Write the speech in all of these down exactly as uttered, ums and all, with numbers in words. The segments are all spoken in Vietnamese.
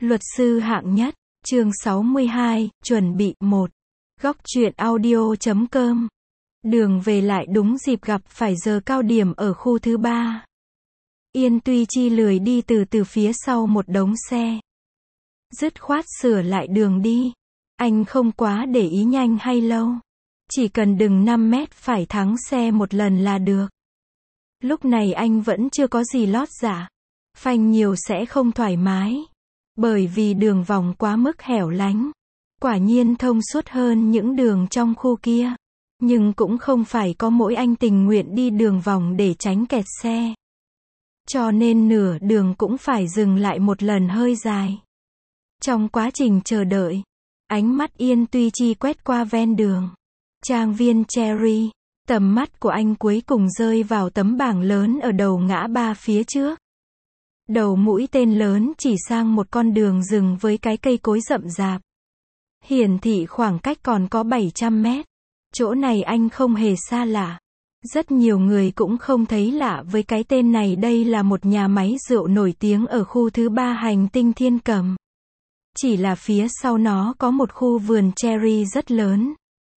Luật sư hạng nhất, chương sáu mươi hai, chuẩn bị một. Góc truyện audio chấm com. Đường về lại đúng dịp gặp phải giờ cao điểm ở khu thứ ba. Yên Tuy Chi lười đi từ từ phía sau một đống xe. Dứt khoát sửa lại đường đi. Anh không quá để ý nhanh hay lâu. Chỉ cần đừng năm mét phải thắng xe một lần là được. Lúc này anh vẫn chưa có gì lót dạ. Phanh nhiều sẽ không thoải mái. Bởi vì đường vòng quá mức hẻo lánh. Quả nhiên thông suốt hơn những đường trong khu kia. Nhưng cũng không phải có mỗi anh tình nguyện đi đường vòng để tránh kẹt xe. Cho nên nửa đường cũng phải dừng lại một lần hơi dài. Trong quá trình chờ đợi, ánh mắt Yên Tuy Chi quét qua ven đường. Trang viên Cherry. Tầm mắt của anh cuối cùng rơi vào tấm bảng lớn ở đầu ngã ba phía trước. Đầu mũi tên lớn chỉ sang một con đường rừng với cái cây cối rậm rạp. Hiển thị khoảng cách còn có bảy trăm mét. Chỗ này anh không hề xa lạ. Rất nhiều người cũng không thấy lạ với cái tên này. Đây là một nhà máy rượu nổi tiếng ở khu thứ ba hành tinh Thiên Cầm. Chỉ là phía sau nó có một khu vườn cherry rất lớn.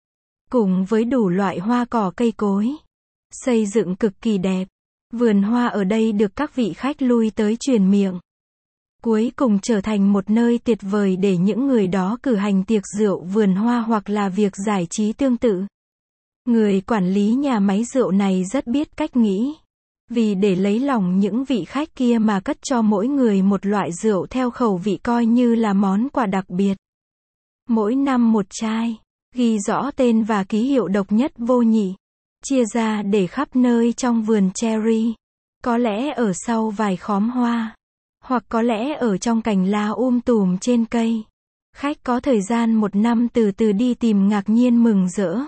Cùng với đủ loại hoa cỏ cây cối. Xây dựng cực kỳ đẹp. Vườn hoa ở đây được các vị khách lui tới truyền miệng. Cuối cùng trở thành một nơi tuyệt vời để những người đó cử hành tiệc rượu vườn hoa hoặc là việc giải trí tương tự. Người quản lý nhà máy rượu này rất biết cách nghĩ. Vì để lấy lòng những vị khách kia mà cất cho mỗi người một loại rượu theo khẩu vị coi như là món quà đặc biệt. Mỗi năm một chai, ghi rõ tên và ký hiệu độc nhất vô nhị. Chia ra để khắp nơi trong vườn cherry. Có lẽ ở sau vài khóm hoa. Hoặc có lẽ ở trong cành lá um tùm trên cây. Khách có thời gian một năm từ từ đi tìm ngạc nhiên mừng rỡ.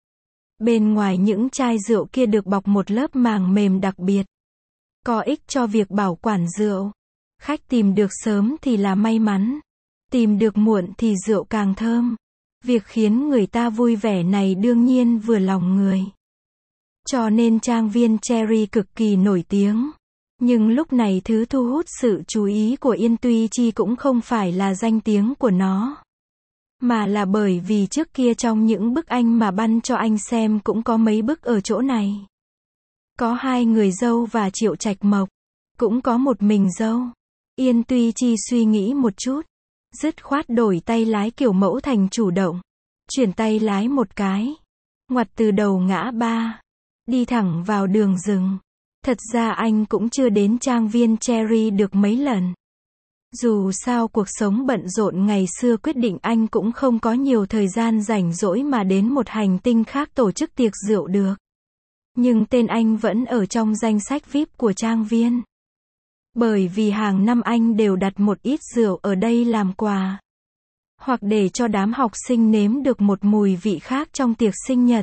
Bên ngoài những chai rượu kia được bọc một lớp màng mềm đặc biệt. Có ích cho việc bảo quản rượu. Khách tìm được sớm thì là may mắn. Tìm được muộn thì rượu càng thơm. Việc khiến người ta vui vẻ này đương nhiên vừa lòng người. Cho nên trang viên Cherry cực kỳ nổi tiếng. Nhưng lúc này thứ thu hút sự chú ý của Yên Tuy Chi cũng không phải là danh tiếng của nó. Mà là bởi vì trước kia trong những bức ảnh mà Băn cho anh xem cũng có mấy bức ở chỗ này. Có hai người dâu và Triệu Trạch Mộc. Cũng có một mình dâu. Yên Tuy Chi suy nghĩ một chút. Dứt khoát đổi tay lái kiểu mẫu thành chủ động. Chuyển tay lái một cái. Ngoặt từ đầu ngã ba. Đi thẳng vào đường rừng. Thật ra anh cũng chưa đến trang viên Cherry được mấy lần. Dù sao cuộc sống bận rộn ngày xưa quyết định anh cũng không có nhiều thời gian rảnh rỗi mà đến một hành tinh khác tổ chức tiệc rượu được. Nhưng tên anh vẫn ở trong danh sách vi ai pi của trang viên. Bởi vì hàng năm anh đều đặt một ít rượu ở đây làm quà. Hoặc để cho đám học sinh nếm được một mùi vị khác trong tiệc sinh nhật.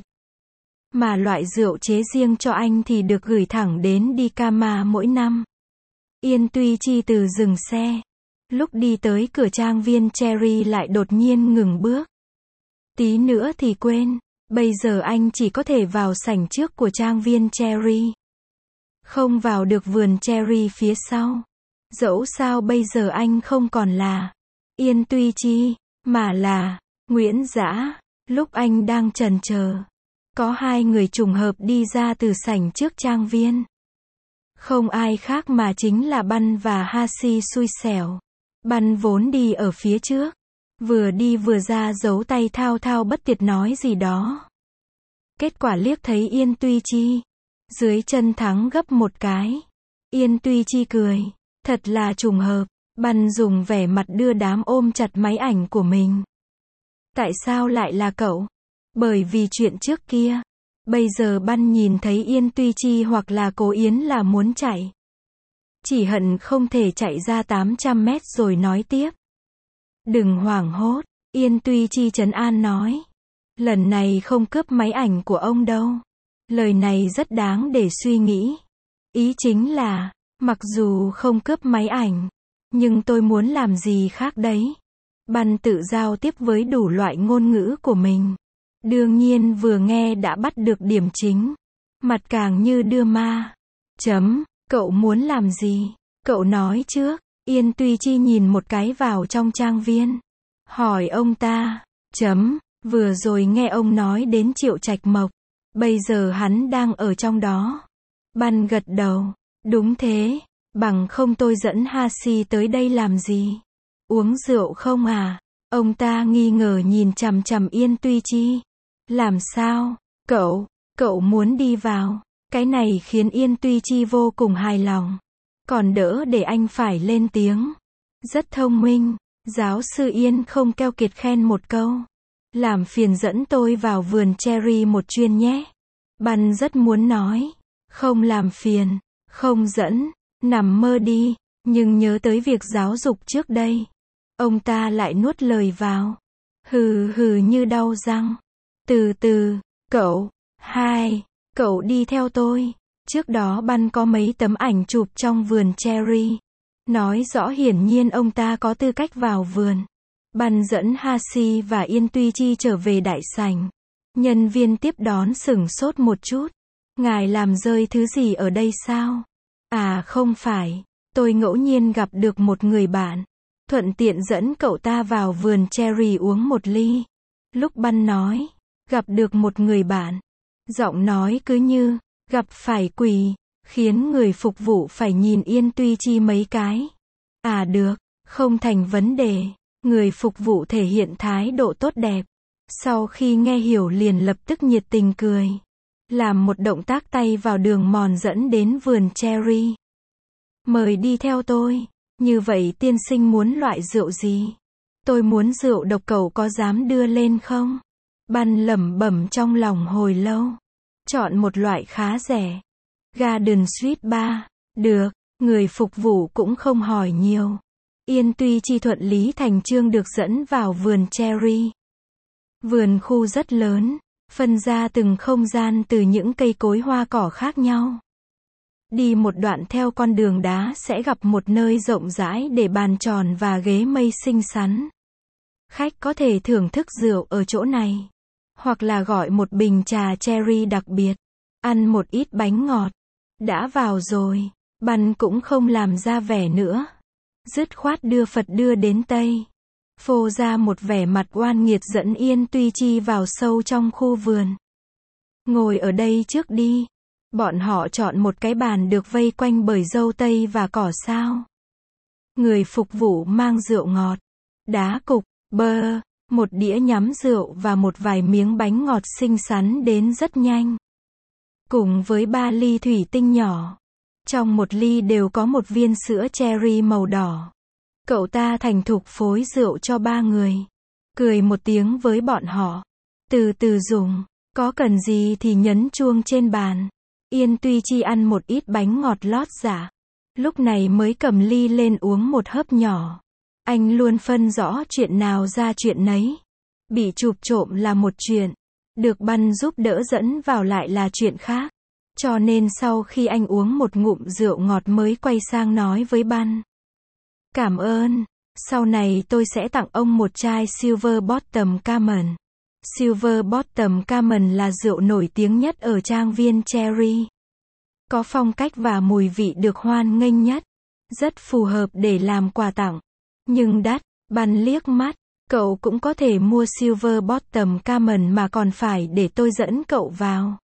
Mà loại rượu chế riêng cho anh thì được gửi thẳng đến Dikama mỗi năm. Yên Tuy Chi từ dừng xe. Lúc đi tới cửa trang viên Cherry lại đột nhiên ngừng bước. Tí nữa thì quên. Bây giờ anh chỉ có thể vào sảnh trước của trang viên Cherry. Không vào được vườn cherry phía sau. Dẫu sao bây giờ anh không còn là Yên Tuy Chi, mà là Nguyễn Dã. Lúc anh đang chần chờ. Có hai người trùng hợp đi ra từ sảnh trước trang viên. Không ai khác mà chính là Băn và Hashi xui xẻo. Băn vốn đi ở phía trước. Vừa đi vừa ra giấu tay thao thao bất tuyệt nói gì đó. Kết quả liếc thấy Yên Tuy Chi. Dưới chân thắng gấp một cái. Yên Tuy Chi cười. Thật là trùng hợp. Băn dùng vẻ mặt đưa đám ôm chặt máy ảnh của mình. Tại sao lại là cậu? Bởi vì chuyện trước kia. Bây giờ Băn nhìn thấy Yên Tuy Chi hoặc là Cố Yến là muốn chạy. Chỉ hận không thể chạy ra tám trăm mét rồi nói tiếp. Đừng hoảng hốt. Yên Tuy Chi trấn an nói. Lần này không cướp máy ảnh của ông đâu. Lời này rất đáng để suy nghĩ. Ý chính là, mặc dù không cướp máy ảnh, nhưng tôi muốn làm gì khác đấy. Băn tự giao tiếp với đủ loại ngôn ngữ của mình. Đương nhiên vừa nghe đã bắt được điểm chính. Mặt càng như đưa ma. Chấm, cậu muốn làm gì? Cậu nói trước. Yên Tuy Chi nhìn một cái vào trong trang viên. Hỏi ông ta, chấm, vừa rồi nghe ông nói đến Triệu Trạch Mộc. Bây giờ hắn đang ở trong đó. Băn gật đầu. Đúng thế, bằng không tôi dẫn Hashi tới đây làm gì? Uống rượu không à? Ông ta nghi ngờ nhìn chằm chằm Yên Tuy Chi. Làm sao? Cậu, cậu muốn đi vào. Cái này khiến Yên Tuy Chi vô cùng hài lòng. Còn đỡ để anh phải lên tiếng. Rất thông minh. Giáo sư Yên không keo kiệt khen một câu. Làm phiền dẫn tôi vào vườn cherry một chuyến nhé. Băn rất muốn nói. Không làm phiền. Không dẫn. Nằm mơ đi. Nhưng nhớ tới việc giáo dục trước đây. Ông ta lại nuốt lời vào. Hừ hừ như đau răng. Từ từ. Cậu. Hai. Cậu đi theo tôi. Trước đó Băn có mấy tấm ảnh chụp trong vườn cherry. Nói rõ hiển nhiên ông ta có tư cách vào vườn. Băn dẫn Hashi và Yên Tuy Chi trở về đại sảnh. Nhân viên tiếp đón sửng sốt một chút. Ngài làm rơi thứ gì ở đây sao? À không phải. Tôi ngẫu nhiên gặp được một người bạn. Thuận tiện dẫn cậu ta vào vườn cherry uống một ly. Lúc Băn nói. Gặp được một người bạn. Giọng nói cứ như. Gặp phải quỷ. Khiến người phục vụ phải nhìn Yên Tuy Chi mấy cái. À được. Không thành vấn đề. Người phục vụ thể hiện thái độ tốt đẹp. Sau khi nghe hiểu liền lập tức nhiệt tình cười. Làm một động tác tay vào đường mòn dẫn đến vườn cherry. Mời đi theo tôi. Như vậy tiên sinh muốn loại rượu gì? Tôi muốn rượu độc, cậu có dám đưa lên không? Băn lẩm bẩm trong lòng hồi lâu. Chọn một loại khá rẻ. Garden Suite ba. Được. Người phục vụ cũng không hỏi nhiều. Yên Tuy Chi thuận lý thành chương được dẫn vào vườn cherry. Vườn khu rất lớn. Phân ra từng không gian từ những cây cối hoa cỏ khác nhau. Đi một đoạn theo con đường đá sẽ gặp một nơi rộng rãi để bàn tròn và ghế mây xinh xắn. Khách có thể thưởng thức rượu ở chỗ này. Hoặc là gọi một bình trà cherry đặc biệt. Ăn một ít bánh ngọt. Đã vào rồi. Băn cũng không làm ra vẻ nữa. Dứt khoát đưa Phật đưa đến Tây. Phô ra một vẻ mặt oan nghiệt dẫn Yên Tuy Chi vào sâu trong khu vườn. Ngồi ở đây trước đi. Bọn họ chọn một cái bàn được vây quanh bởi dâu tây và cỏ sao. Người phục vụ mang rượu ngọt, đá cục, bơ, một đĩa nhắm rượu và một vài miếng bánh ngọt xinh xắn đến rất nhanh. Cùng với ba ly thủy tinh nhỏ. Trong một ly đều có một viên sữa cherry màu đỏ. Cậu ta thành thục phối rượu cho ba người. Cười một tiếng với bọn họ. Từ từ dùng. Có cần gì thì nhấn chuông trên bàn. Yên Tuy Chi ăn một ít bánh ngọt lót dạ. Lúc này mới cầm ly lên uống một hớp nhỏ. Anh luôn phân rõ chuyện nào ra chuyện nấy. Bị chụp trộm là một chuyện. Được Băn giúp đỡ dẫn vào lại là chuyện khác. Cho nên sau khi anh uống một ngụm rượu ngọt mới quay sang nói với Băn. Cảm ơn. Sau này tôi sẽ tặng ông một chai Silver Bottom Common. Silver Bottom Common là rượu nổi tiếng nhất ở trang viên cherry. Có phong cách và mùi vị được hoan nghênh nhất. Rất phù hợp để làm quà tặng. Nhưng đắt. Băn liếc mắt. Cậu cũng có thể mua Silver Bottom Common mà còn phải để tôi dẫn cậu vào.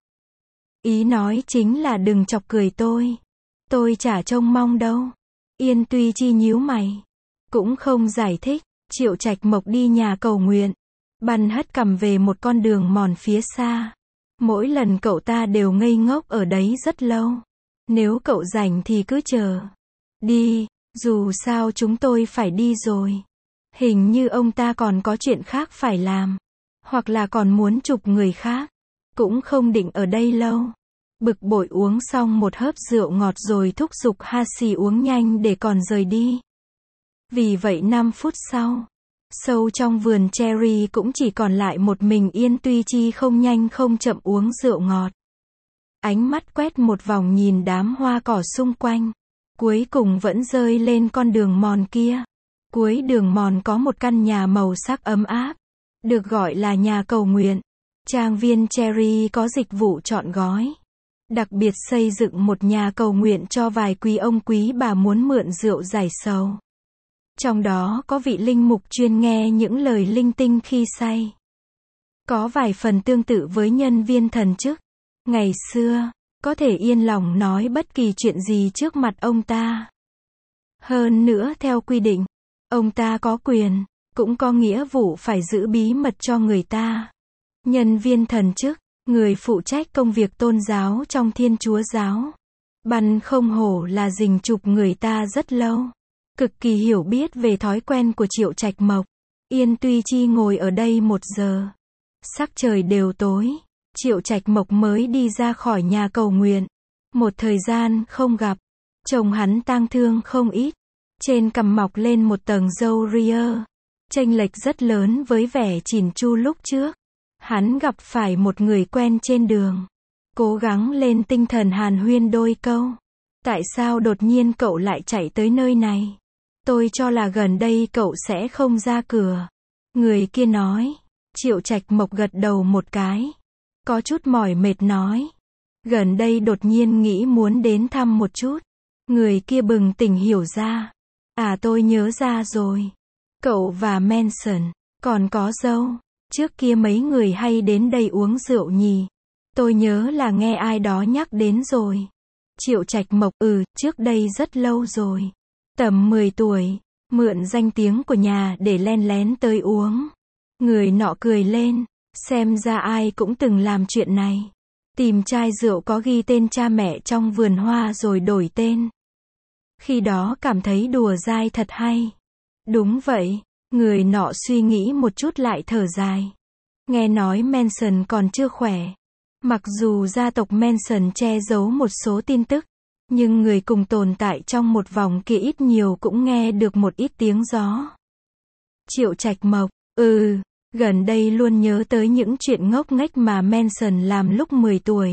Ý nói chính là đừng chọc cười tôi. Tôi chả trông mong đâu. Yên Tuy Chi nhíu mày. Cũng không giải thích. Triệu Trạch Mộc đi nhà cầu nguyện. Băn hất cằm về một con đường mòn phía xa. Mỗi lần cậu ta đều ngây ngốc ở đấy rất lâu. Nếu cậu rảnh thì cứ chờ. Đi, dù sao chúng tôi phải đi rồi. Hình như ông ta còn có chuyện khác phải làm. Hoặc là còn muốn chụp người khác. Cũng không định ở đây lâu. Bực bội uống xong một hớp rượu ngọt rồi thúc giục Hashi uống nhanh để còn rời đi. Vì vậy năm phút sau, sâu trong vườn cherry cũng chỉ còn lại một mình Yên Tuy Chi không nhanh không chậm uống rượu ngọt. Ánh mắt quét một vòng nhìn đám hoa cỏ xung quanh. Cuối cùng vẫn rơi lên con đường mòn kia. Cuối đường mòn có một căn nhà màu sắc ấm áp. Được gọi là nhà cầu nguyện. Trang viên cherry có dịch vụ trọn gói. Đặc biệt xây dựng một nhà cầu nguyện cho vài quý ông quý bà muốn mượn rượu giải sầu. Trong đó có vị linh mục chuyên nghe những lời linh tinh khi say. Có vài phần tương tự với nhân viên thần chức. Ngày xưa, có thể yên lòng nói bất kỳ chuyện gì trước mặt ông ta. Hơn nữa theo quy định, ông ta có quyền, cũng có nghĩa vụ phải giữ bí mật cho người ta. Nhân viên thần chức, người phụ trách công việc tôn giáo trong Thiên Chúa giáo. Băn không hổ là rình chụp người ta rất lâu. Cực kỳ hiểu biết về thói quen của Triệu Trạch Mộc. Yên Tuy Chi ngồi ở đây một giờ. Sắc trời đều tối. Triệu Trạch Mộc mới đi ra khỏi nhà cầu nguyện. Một thời gian không gặp. Chồng hắn tang thương không ít. Trên cằm mọc lên một tầng râu ria. Chênh lệch rất lớn với vẻ chỉn chu lúc trước. Hắn gặp phải một người quen trên đường. Cố gắng lên tinh thần hàn huyên đôi câu. Tại sao đột nhiên cậu lại chạy tới nơi này? Tôi cho là gần đây cậu sẽ không ra cửa. Người kia nói. Triệu Trạch Mộc gật đầu một cái. Có chút mỏi mệt nói. Gần đây đột nhiên nghĩ muốn đến thăm một chút. Người kia bừng tỉnh hiểu ra. À tôi nhớ ra rồi. Cậu và Manson, còn có dâu. Trước kia mấy người hay đến đây uống rượu nhỉ. Tôi nhớ là nghe ai đó nhắc đến rồi. Triệu Trạch Mộc, ừ, trước đây rất lâu rồi. Tầm mười tuổi, mượn danh tiếng của nhà để len lén tới uống. Người nọ cười lên, xem ra ai cũng từng làm chuyện này. Tìm chai rượu có ghi tên cha mẹ trong vườn hoa rồi đổi tên. Khi đó cảm thấy đùa dai thật hay. Đúng vậy, người nọ suy nghĩ một chút lại thở dài. Nghe nói Manson còn chưa khỏe. Mặc dù gia tộc Manson che giấu một số tin tức, nhưng người cùng tồn tại trong một vòng kia ít nhiều cũng nghe được một ít tiếng gió. Triệu Trạch Mộc, ừ, gần đây luôn nhớ tới những chuyện ngốc nghếch mà Manson làm lúc mười tuổi.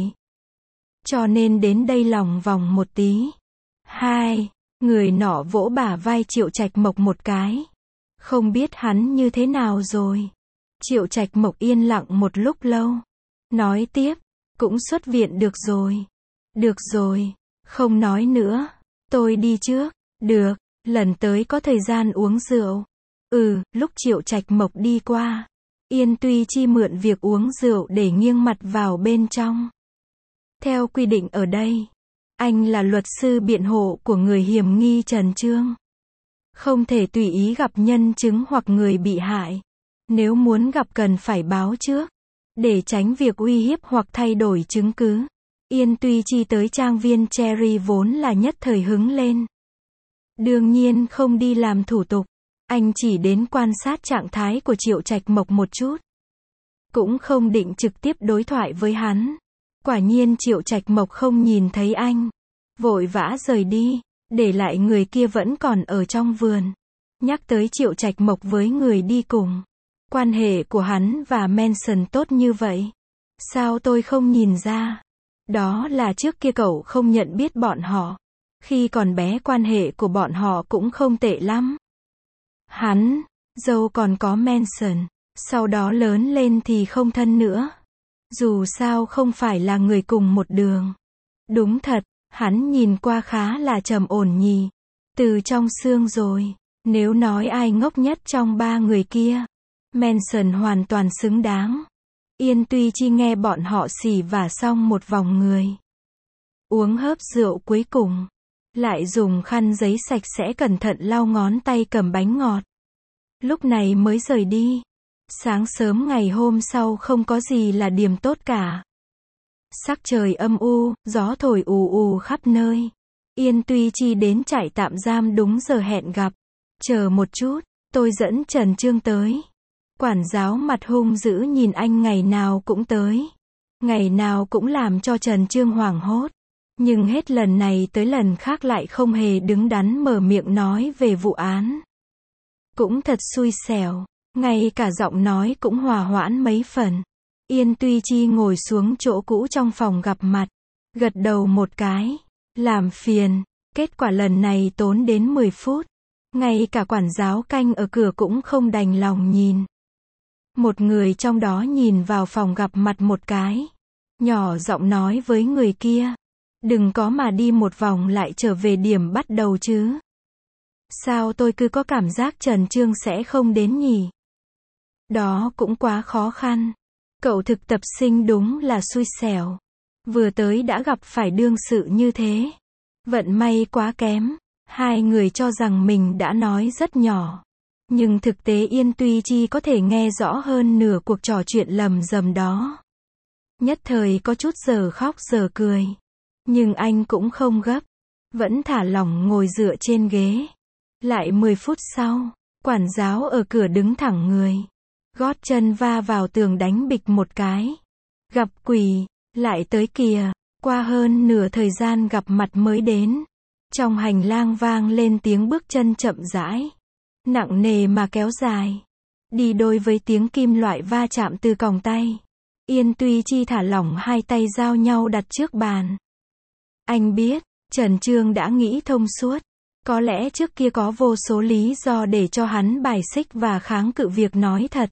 Cho nên đến đây lòng vòng một tí. Hai, người nọ vỗ bả vai Triệu Trạch Mộc một cái. Không biết hắn như thế nào rồi. Triệu Trạch Mộc yên lặng một lúc lâu. Nói tiếp, cũng xuất viện được rồi. Được rồi, không nói nữa. Tôi đi trước. Được, lần tới có thời gian uống rượu. Ừ, lúc Triệu Trạch Mộc đi qua, Yên Tuy Chi mượn việc uống rượu để nghiêng mặt vào bên trong. Theo quy định ở đây, anh là luật sư biện hộ của người hiểm nghi Trần Trương. Không thể tùy ý gặp nhân chứng hoặc người bị hại. Nếu muốn gặp cần phải báo trước, để tránh việc uy hiếp hoặc thay đổi chứng cứ. Yên Tuy Chi tới trang viên Cherry vốn là nhất thời hứng lên. Đương nhiên không đi làm thủ tục. Anh chỉ đến quan sát trạng thái của Triệu Trạch Mộc một chút. Cũng không định trực tiếp đối thoại với hắn. Quả nhiên Triệu Trạch Mộc không nhìn thấy anh. Vội vã rời đi, để lại người kia vẫn còn ở trong vườn. Nhắc tới Triệu Trạch Mộc với người đi cùng. Quan hệ của hắn và Manson tốt như vậy. Sao tôi không nhìn ra? Đó là trước kia cậu không nhận biết bọn họ. Khi còn bé quan hệ của bọn họ cũng không tệ lắm. Hắn, dâu còn có Manson. Sau đó lớn lên thì không thân nữa. Dù sao không phải là người cùng một đường. Đúng thật, hắn nhìn qua khá là trầm ổn nhỉ. Từ trong xương rồi. Nếu nói ai ngốc nhất trong ba người kia, Manson hoàn toàn xứng đáng. Yên Tuy Chi nghe bọn họ xì vả xong một vòng người. Uống hớp rượu cuối cùng. Lại dùng khăn giấy sạch sẽ cẩn thận lau ngón tay cầm bánh ngọt. Lúc này mới rời đi. Sáng sớm ngày hôm sau không có gì là điểm tốt cả. Sắc trời âm u, gió thổi ù ù khắp nơi. Yên Tuy Chi đến trại tạm giam đúng giờ hẹn gặp. Chờ một chút, tôi dẫn Trần Trương tới. Quản giáo mặt hung dữ nhìn anh ngày nào cũng tới. Ngày nào cũng làm cho Trần Trương hoảng hốt. Nhưng hết lần này tới lần khác lại không hề đứng đắn mở miệng nói về vụ án. Cũng thật xui xẻo, ngay cả giọng nói cũng hòa hoãn mấy phần. Yên Tuy Chi ngồi xuống chỗ cũ trong phòng gặp mặt. Gật đầu một cái. Làm phiền. Kết quả lần này tốn đến mười phút. Ngay cả quản giáo canh ở cửa cũng không đành lòng nhìn. Một người trong đó nhìn vào phòng gặp mặt một cái. Nhỏ giọng nói với người kia. Đừng có mà đi một vòng lại trở về điểm bắt đầu chứ. Sao tôi cứ có cảm giác Trần Chương sẽ không đến nhỉ? Đó cũng quá khó khăn. Cậu thực tập sinh đúng là xui xẻo. Vừa tới đã gặp phải đương sự như thế. Vận may quá kém. Hai người cho rằng mình đã nói rất nhỏ. Nhưng thực tế Yên Tuy Chi có thể nghe rõ hơn nửa cuộc trò chuyện lầm rầm đó. Nhất thời có chút giờ khóc giờ cười. Nhưng anh cũng không gấp. Vẫn thả lỏng ngồi dựa trên ghế. Lại mười phút sau, quản giáo ở cửa đứng thẳng người. Gót chân va vào tường đánh bịch một cái. Gặp quỷ, lại tới kìa. Qua hơn nửa thời gian gặp mặt mới đến. Trong hành lang vang lên tiếng bước chân chậm rãi. Nặng nề mà kéo dài. Đi đôi với tiếng kim loại va chạm từ còng tay. Yên Tuy Chi thả lỏng hai tay giao nhau đặt trước bàn. Anh biết, Trần Chương đã nghĩ thông suốt. Có lẽ trước kia có vô số lý do để cho hắn bài xích và kháng cự việc nói thật.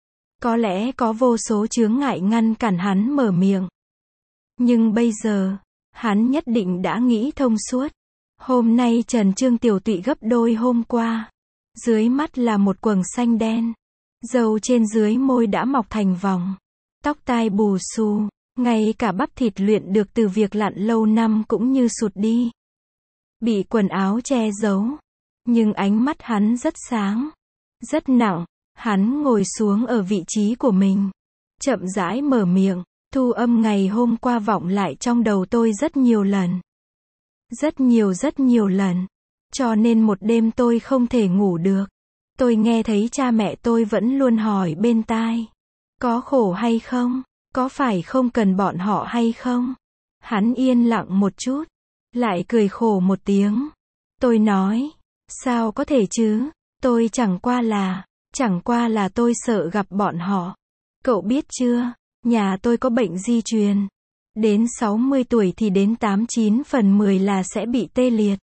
Có lẽ có vô số chướng ngại ngăn cản hắn mở miệng. Nhưng bây giờ, hắn nhất định đã nghĩ thông suốt. Hôm nay Trần Chương tiểu tụy gấp đôi hôm qua. Dưới mắt là một quầng xanh đen. Râu trên dưới môi đã mọc thành vòng. Tóc tai bù xù. Ngay cả bắp thịt luyện được từ việc lặn lâu năm cũng như sụt đi. Bị quần áo che giấu. Nhưng ánh mắt hắn rất sáng. Rất nặng. Hắn ngồi xuống ở vị trí của mình. Chậm rãi mở miệng. Thu âm ngày hôm qua vọng lại trong đầu tôi rất nhiều lần. Rất nhiều rất nhiều lần. Cho nên một đêm tôi không thể ngủ được. Tôi nghe thấy cha mẹ tôi vẫn luôn hỏi bên tai. Có khổ hay không? Có phải không cần bọn họ hay không? Hắn yên lặng một chút. Lại cười khổ một tiếng. Tôi nói. Sao có thể chứ? Tôi chẳng qua là. Chẳng qua là tôi sợ gặp bọn họ. Cậu biết chưa? Nhà tôi có bệnh di truyền. Đến sáu mươi tuổi thì đến tám chín phần mười là sẽ bị tê liệt.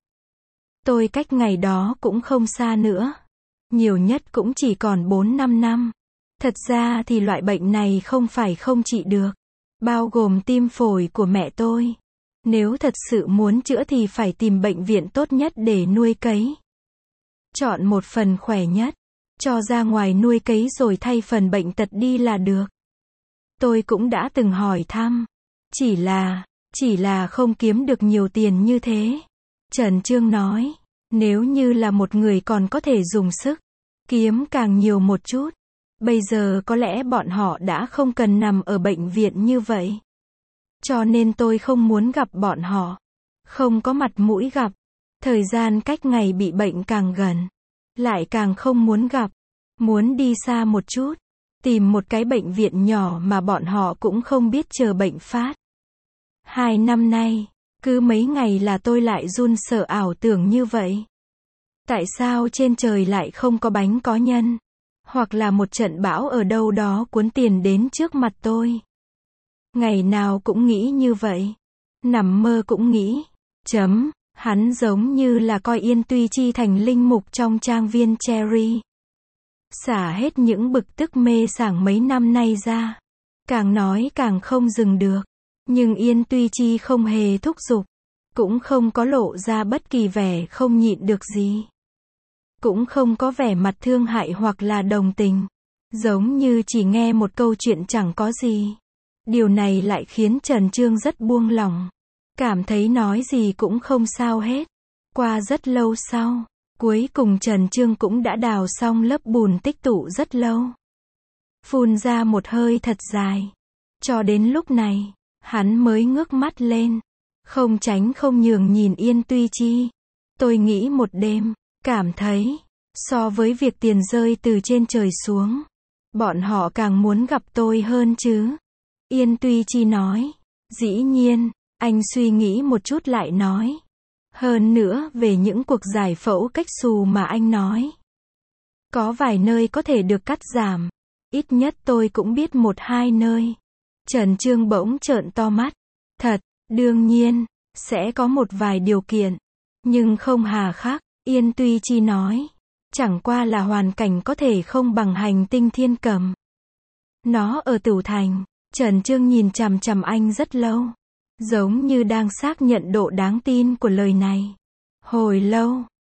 Tôi cách ngày đó cũng không xa nữa. Nhiều nhất cũng chỉ còn bốn năm năm. Thật ra thì loại bệnh này không phải không trị được. Bao gồm tim phổi của mẹ tôi. Nếu thật sự muốn chữa thì phải tìm bệnh viện tốt nhất để nuôi cấy. Chọn một phần khỏe nhất. Cho ra ngoài nuôi cấy rồi thay phần bệnh tật đi là được. Tôi cũng đã từng hỏi thăm. Chỉ là, chỉ là không kiếm được nhiều tiền như thế. Trần Chương nói. Nếu như là một người còn có thể dùng sức. Kiếm càng nhiều một chút. Bây giờ có lẽ bọn họ đã không cần nằm ở bệnh viện như vậy. Cho nên tôi không muốn gặp bọn họ. Không có mặt mũi gặp. Thời gian cách ngày bị bệnh càng gần. Lại càng không muốn gặp. Muốn đi xa một chút. Tìm một cái bệnh viện nhỏ mà bọn họ cũng không biết chờ bệnh phát. Hai năm nay, cứ mấy ngày là tôi lại run sợ ảo tưởng như vậy. Tại sao trên trời lại không có bánh có nhân? Hoặc là một trận bão ở đâu đó cuốn tiền đến trước mặt tôi. Ngày nào cũng nghĩ như vậy. Nằm mơ cũng nghĩ. Chấm, hắn giống như là coi Yên Tuy Chi thành linh mục trong trang viên Cherry. Xả hết những bực tức mê sảng mấy năm nay ra. Càng nói càng không dừng được. Nhưng Yên Tuy Chi không hề thúc giục. Cũng không có lộ ra bất kỳ vẻ không nhịn được gì. Cũng không có vẻ mặt thương hại hoặc là đồng tình. Giống như chỉ nghe một câu chuyện chẳng có gì. Điều này lại khiến Trần Chương rất buông lỏng. Cảm thấy nói gì cũng không sao hết. Qua rất lâu sau, cuối cùng Trần Chương cũng đã đào xong lớp bùn tích tụ rất lâu. Phun ra một hơi thật dài. Cho đến lúc này, hắn mới ngước mắt lên. Không tránh không nhường nhìn Yên Tuy Chi. Tôi nghĩ một đêm, cảm thấy, so với việc tiền rơi từ trên trời xuống, bọn họ càng muốn gặp tôi hơn chứ. Yên Tuy Chi nói. Dĩ nhiên, anh suy nghĩ một chút lại nói. Hơn nữa về những cuộc giải phẫu cách xù mà anh nói. Có vài nơi có thể được cắt giảm. Ít nhất tôi cũng biết một hai nơi. Trần Chương bỗng trợn to mắt. Thật, đương nhiên, sẽ có một vài điều kiện. Nhưng không hà khắc, Yên Tuy Chi nói. Chẳng qua là hoàn cảnh có thể không bằng hành tinh thiên cầm. Nó ở Tửu Thành. Trần Chương nhìn chằm chằm anh rất lâu. Giống như đang xác nhận độ đáng tin của lời này. Hồi lâu,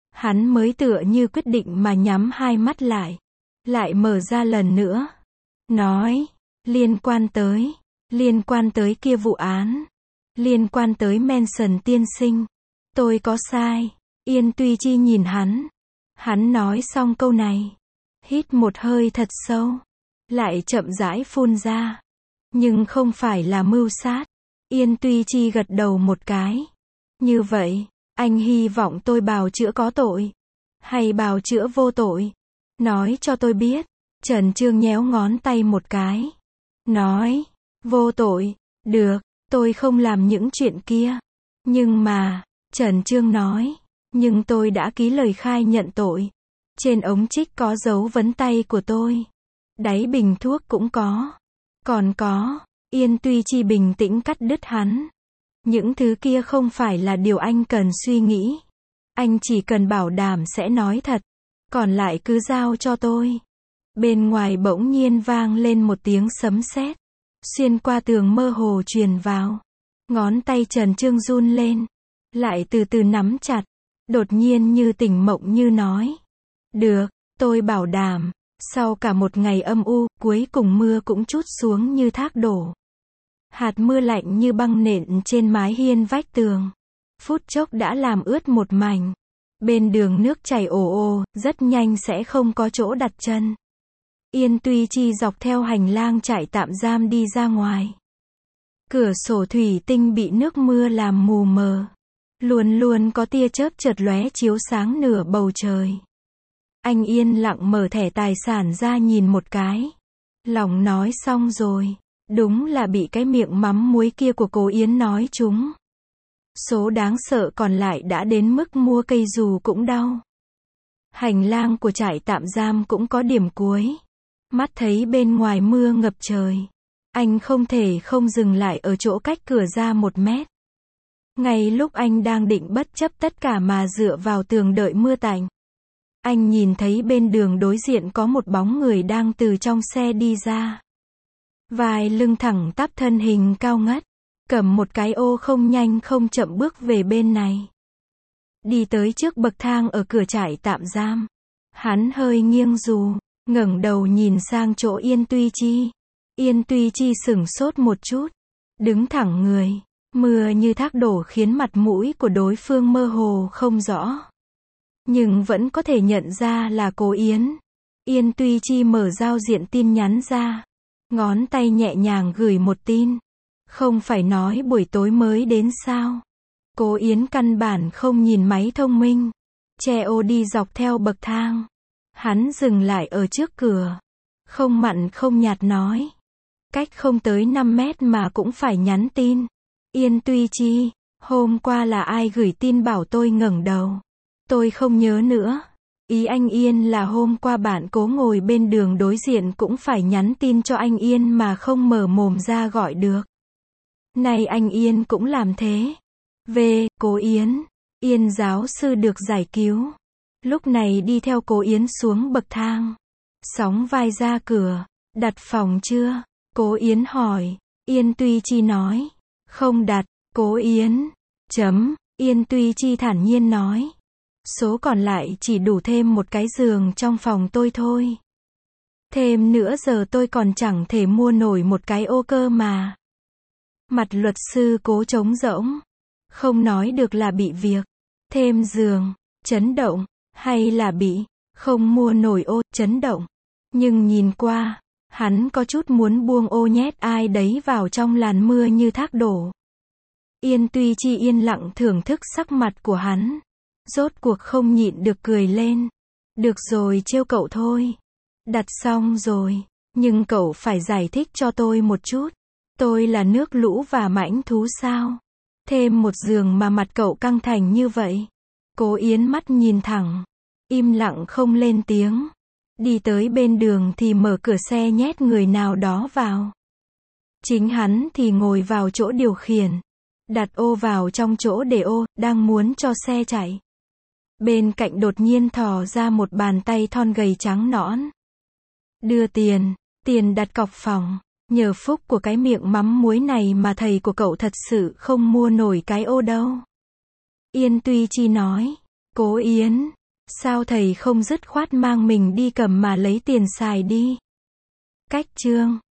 Hắn mới tựa như quyết định mà nhắm hai mắt lại. Lại mở ra lần nữa. Nói, liên quan tới, liên quan tới kia vụ án. Liên quan tới Manson tiên sinh. Tôi có sai. Yên Tuy Chi nhìn hắn. Hắn nói xong câu này. Hít một hơi thật sâu. Lại chậm rãi phun ra. Nhưng không phải là mưu sát. Yên Tuy Chi gật đầu một cái. Như vậy, anh hy vọng tôi bào chữa có tội. Hay bào chữa vô tội. Nói cho tôi biết. Trần Chương nhéo ngón tay một cái. Nói, vô tội. Được, tôi không làm những chuyện kia. Nhưng mà, Trần Chương nói, nhưng tôi đã ký lời khai nhận tội. Trên ống trích có dấu vấn tay của tôi. Đáy bình thuốc cũng có. Còn có, Yên Tuy Chi bình tĩnh cắt đứt hắn. Những thứ kia không phải là điều anh cần suy nghĩ. Anh chỉ cần bảo đảm sẽ nói thật. Còn lại cứ giao cho tôi. Bên ngoài bỗng nhiên vang lên một tiếng sấm sét. Xuyên qua tường mơ hồ truyền vào. Ngón tay Trần Chương run lên. Lại từ từ nắm chặt. Đột nhiên như tỉnh mộng như nói. Được, tôi bảo đảm. Sau cả một ngày âm u, cuối cùng mưa cũng trút xuống như thác đổ. Hạt mưa lạnh như băng nện trên mái hiên vách tường. Phút chốc đã làm ướt một mảnh. Bên đường nước chảy ồ ồ, rất nhanh sẽ không có chỗ đặt chân. Yên Tuy Chi dọc theo hành lang trại tạm giam đi ra ngoài. Cửa sổ thủy tinh bị nước mưa làm mù mờ. Luôn luôn có tia chớp chợt lóe chiếu sáng nửa bầu trời. Anh yên lặng mở thẻ tài sản ra nhìn một cái. Lòng nói xong rồi. Đúng là bị cái miệng mắm muối kia của cô Yến nói chúng. Số đáng sợ còn lại đã đến mức mua cây dù cũng đau. Hành lang của trại tạm giam cũng có điểm cuối. Mắt thấy bên ngoài mưa ngập trời. Anh không thể không dừng lại ở chỗ cách cửa ra một mét. Ngay lúc anh đang định bất chấp tất cả mà dựa vào tường đợi mưa tạnh. Anh nhìn thấy bên đường đối diện có một bóng người đang từ trong xe đi ra. Vai lưng thẳng tắp thân hình cao ngất. Cầm một cái ô không nhanh không chậm bước về bên này. Đi tới trước bậc thang ở cửa trại tạm giam. Hắn hơi nghiêng dù, ngẩng đầu nhìn sang chỗ Yên Tuy Chi. Yên Tuy Chi sửng sốt một chút. Đứng thẳng người. Mưa như thác đổ khiến mặt mũi của đối phương mơ hồ không rõ. Nhưng vẫn có thể nhận ra là cô Yến. Yên Tuy Chi mở giao diện tin nhắn ra. Ngón tay nhẹ nhàng gửi một tin. Không phải nói buổi tối mới đến sao? Cô Yến căn bản không nhìn máy thông minh. Che ô đi dọc theo bậc thang. Hắn dừng lại ở trước cửa. Không mặn không nhạt nói. Cách không tới năm mét mà cũng phải nhắn tin. Yên Tuy Chi, hôm qua là ai gửi tin bảo tôi ngẩng đầu? Tôi không nhớ nữa. Ý anh Yên là hôm qua bạn cố ngồi bên đường đối diện cũng phải nhắn tin cho anh Yên mà không mở mồm ra gọi được. Này anh Yên cũng làm thế. Về, cô Yến. Yên giáo sư được giải cứu. Lúc này đi theo cô Yến xuống bậc thang. Sóng vai ra cửa. Đặt phòng chưa? Cô Yến hỏi. Yên Tuy Chi nói. Không đặt. Cô Yến. Chấm. Yên Tuy Chi thản nhiên nói. Số còn lại chỉ đủ thêm một cái giường trong phòng tôi thôi. Thêm nữa giờ tôi còn chẳng thể mua nổi một cái ô cơ mà. Mặt luật sư cố trống rỗng. Không nói được là bị việc. Thêm giường. Chấn động. Hay là bị. Không mua nổi ô. Chấn động. Nhưng nhìn qua. Hắn có chút muốn buông ô nhét ai đấy vào trong làn mưa như thác đổ. Yên Tuy Chi yên lặng thưởng thức sắc mặt của hắn. Rốt cuộc không nhịn được cười lên. Được rồi trêu cậu thôi. Đặt xong rồi. Nhưng cậu phải giải thích cho tôi một chút. Tôi là nước lũ và mãnh thú sao? Thêm một giường mà mặt cậu căng thành như vậy. Cố Yến mắt nhìn thẳng. Im lặng không lên tiếng. Đi tới bên đường thì mở cửa xe nhét người nào đó vào. Chính hắn thì ngồi vào chỗ điều khiển. Đặt ô vào trong chỗ để ô, đang muốn cho xe chạy. Bên cạnh đột nhiên thò ra một bàn tay thon gầy trắng nõn. Đưa tiền, tiền đặt cọc phòng. Nhờ phúc của cái miệng mắm muối này mà thầy của cậu thật sự không mua nổi cái ô đâu. Yên Tuy Chi nói. Cố Yến, Sao thầy không dứt khoát mang mình đi cầm mà lấy tiền xài đi? Cách chương